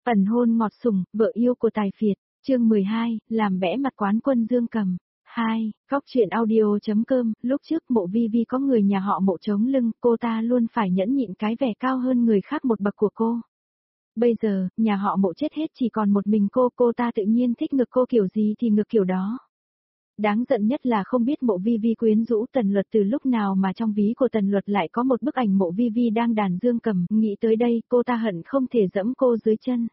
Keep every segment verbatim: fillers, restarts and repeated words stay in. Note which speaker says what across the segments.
Speaker 1: Ẩn hôn ngọt sủng, vợ yêu của tài phiệt, chương mười hai, làm bẽ mặt quán quân Dương Cầm. hai, Góc truyện audio.com, lúc trước Mộ Vi Vi có người nhà họ Mộ chống lưng, cô ta luôn phải nhẫn nhịn cái vẻ cao hơn người khác một bậc của cô. Bây giờ, nhà họ Mộ chết hết chỉ còn một mình cô, cô ta tự nhiên thích ngực cô kiểu gì thì ngực kiểu đó. Đáng giận nhất là không biết Mộ Vi Vi quyến rũ Tần Luật từ lúc nào mà trong ví của Tần Luật lại có một bức ảnh Mộ Vi Vi đang đàn Dương Cầm, nghĩ tới đây cô ta hận không thể dẫm cô dưới chân.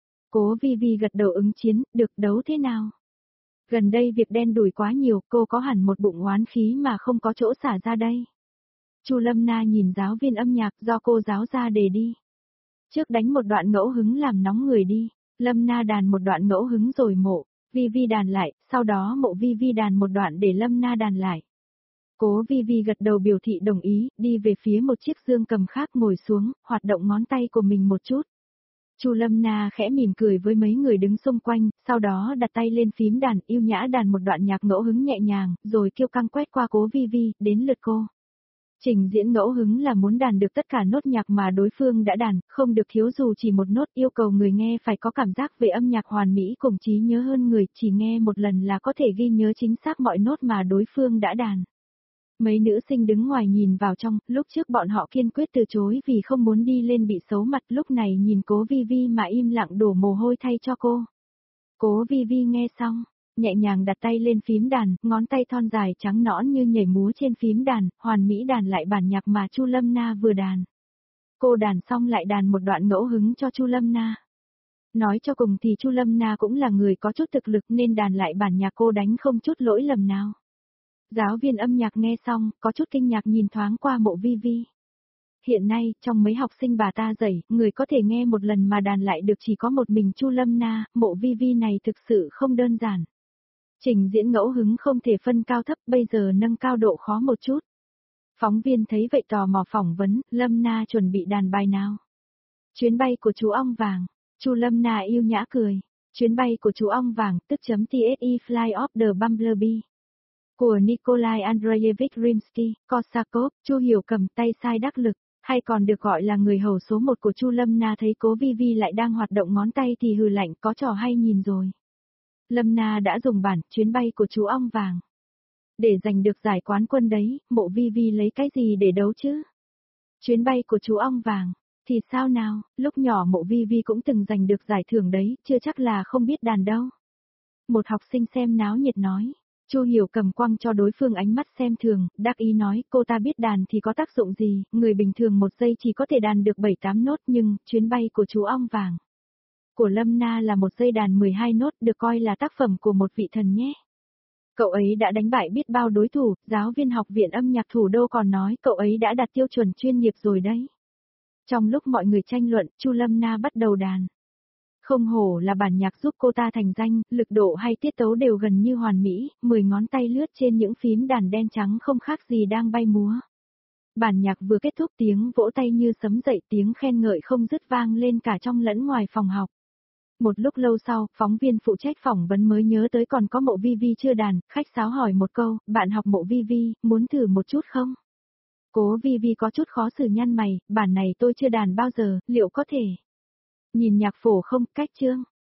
Speaker 1: Cố Vi Vi gật đầu ứng chiến, được đấu thế nào? Gần đây việc đen đủi quá nhiều, cô có hẳn một bụng oán khí mà không có chỗ xả ra đây. Chu Lâm Na nhìn giáo viên âm nhạc do cô giáo ra đề đi. Trước đánh một đoạn ngẫu hứng làm nóng người đi, Lâm Na đàn một đoạn ngẫu hứng rồi Mộ Vi Vi đàn lại, sau đó Mộ Vi Vi đàn một đoạn để Lâm Na đàn lại. Cố Vi Vi gật đầu biểu thị đồng ý, đi về phía một chiếc dương cầm khác ngồi xuống, hoạt động ngón tay của mình một chút. Chu Lâm Na khẽ mỉm cười với mấy người đứng xung quanh, sau đó đặt tay lên phím đàn, yêu nhã đàn một đoạn nhạc ngẫu hứng nhẹ nhàng, rồi kiêu căng quét qua Cố Vi Vi, đến lượt cô. Trình diễn ngẫu hứng là muốn đàn được tất cả nốt nhạc mà đối phương đã đàn, không được thiếu dù chỉ một nốt, yêu cầu người nghe phải có cảm giác về âm nhạc hoàn mỹ cùng trí nhớ hơn người, chỉ nghe một lần là có thể ghi nhớ chính xác mọi nốt mà đối phương đã đàn. Mấy nữ sinh đứng ngoài nhìn vào trong, lúc trước bọn họ kiên quyết từ chối vì không muốn đi lên bị xấu mặt, lúc này nhìn Cố Vi Vi mà im lặng đổ mồ hôi thay cho cô. Cố Vi Vi nghe xong, nhẹ nhàng đặt tay lên phím đàn, ngón tay thon dài trắng nõn như nhảy múa trên phím đàn, hoàn mỹ đàn lại bản nhạc mà Chu Lâm Na vừa đàn. Cô đàn xong lại đàn một đoạn ngẫu hứng cho Chu Lâm Na. Nói cho cùng thì Chu Lâm Na cũng là người có chút thực lực nên đàn lại bản nhạc cô đánh không chút lỗi lầm nào. Giáo viên âm nhạc nghe xong, có chút kinh ngạc nhìn thoáng qua Mộ Vi Vi. Hiện nay, trong mấy học sinh bà ta dạy, người có thể nghe một lần mà đàn lại được chỉ có một mình Chu Lâm Na, Mộ Vi Vi này thực sự không đơn giản. Trình diễn ngẫu hứng không thể phân cao thấp, bây giờ nâng cao độ khó một chút. Phóng viên thấy vậy tò mò phỏng vấn, Lâm Na chuẩn bị đàn bài nào? Chuyến bay của chú ong vàng. Chu Lâm Na yêu nhã cười. Chuyến bay của chú ong vàng, tức chấm tsi Fly of the Bumblebee. Của Nikolai Andreevich Rimsky-Korsakov, Chu Hiểu Cầm tay sai đắc lực, hay còn được gọi là người hầu số một của Chu Lâm Na thấy Cố Vi Vi lại đang hoạt động ngón tay thì hừ lạnh, có trò hay nhìn rồi. Lâm Na đã dùng bản chuyến bay của chú ong vàng. Để giành được giải quán quân đấy, Mộ Vi Vi lấy cái gì để đấu chứ? Chuyến bay của chú ong vàng, thì sao nào, lúc nhỏ Mộ Vi Vi cũng từng giành được giải thưởng đấy, chưa chắc là không biết đàn đâu. Một học sinh xem náo nhiệt nói. Chu Hiểu Cầm quăng cho đối phương ánh mắt xem thường, đắc ý nói cô ta biết đàn thì có tác dụng gì, người bình thường một giây chỉ có thể đàn được bảy tám nốt nhưng, chuyến bay của chú ong vàng. Của Lâm Na là một giây đàn mười hai nốt được coi là tác phẩm của một vị thần nhé. Cậu ấy đã đánh bại biết bao đối thủ, giáo viên học viện âm nhạc thủ đô còn nói cậu ấy đã đạt tiêu chuẩn chuyên nghiệp rồi đấy. Trong lúc mọi người tranh luận, Chu Lâm Na bắt đầu đàn. Không hổ là bản nhạc giúp cô ta thành danh, lực độ hay tiết tấu đều gần như hoàn mỹ, mười ngón tay lướt trên những phím đàn đen trắng không khác gì đang bay múa. Bản nhạc vừa kết thúc tiếng vỗ tay như sấm dậy, tiếng khen ngợi không dứt vang lên cả trong lẫn ngoài phòng học. Một lúc lâu sau, phóng viên phụ trách phỏng vấn mới nhớ tới còn có Mộ Vi Vi chưa đàn, khách sáo hỏi một câu, bạn học Mộ Vi Vi, muốn thử một chút không? Cố Vi Vi có chút khó xử nhăn mày, bản này tôi chưa đàn bao giờ, liệu có thể? Nhìn nhạc phổ không, cách chương.